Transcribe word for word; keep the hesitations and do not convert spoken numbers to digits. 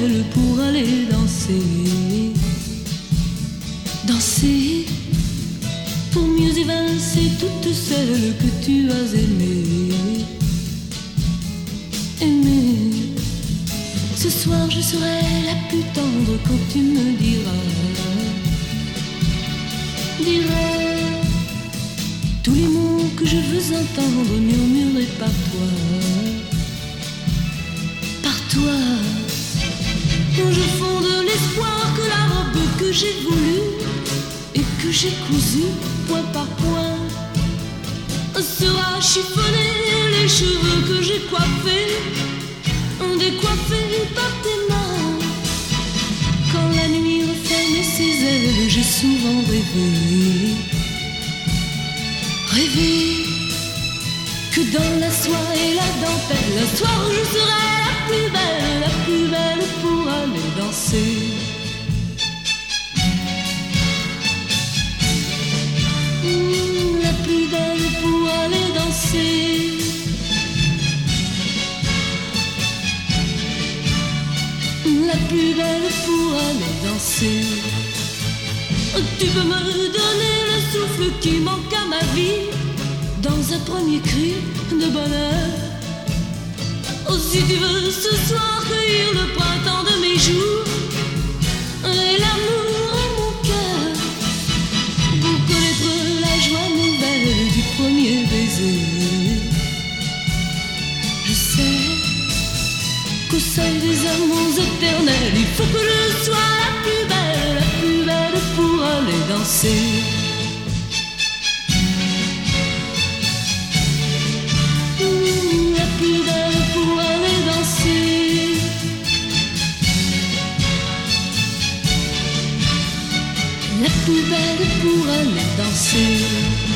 belle pour aller danser. Danser pour mieux évincer toutes celles que tu as aimées. Aimer. Ce soir je serai la plus tendre quand tu me diras. Dirai tous les mots que je veux entendre murmurés par toi. Par toi. Je fonde l'espoir que la robe que j'ai voulue et que j'ai cousue point par point sera chiffonnée. Les cheveux que j'ai coiffés, décoiffés par tes mains. Quand la nuit referme ses ailes, j'ai souvent rêvé, rêvé que dans la soie et la dentelle, un soir je serai la plus belle, la plus belle pour aller danser. Mmh, la plus belle pour aller danser. La plus belle pour aller danser. Tu peux me donner le souffle qui manque à ma vie dans un premier cri de bonheur. Oh, si tu veux ce soir cueillir le printemps de mes jours et l'amour en mon cœur, pour connaître la joie nouvelle du premier baiser. Je sais qu'au seuil des amours éternels, il faut que je sois la plus belle, la plus belle pour aller danser. Mmh, la plus belle pour aller danser. La plus belle pour aller danser.